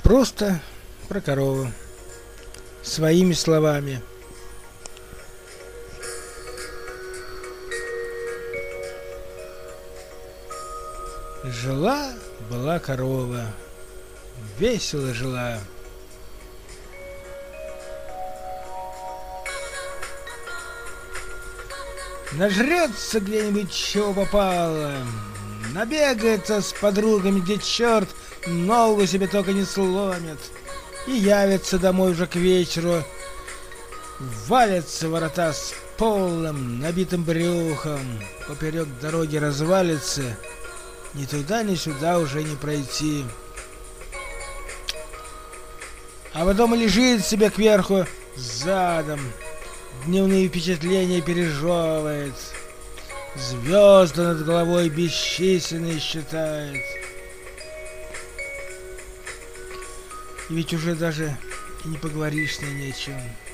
Просто про корову. Своими словами. Жила-была корова. Весело жила. Нажрется где-нибудь чего попало. Набегается с подругами, где черт ногу себе только не сломит. И явится домой уже к вечеру. Валятся ворота с полным набитым брюхом. Поперек дороги развалится. Ни туда, ни сюда уже не пройти. А потом лежит себе кверху задом. Дневные впечатления пережевывает. Звезды над головой бесчисленные считает. И ведь уже даже и не поговоришь с ней ни о чем.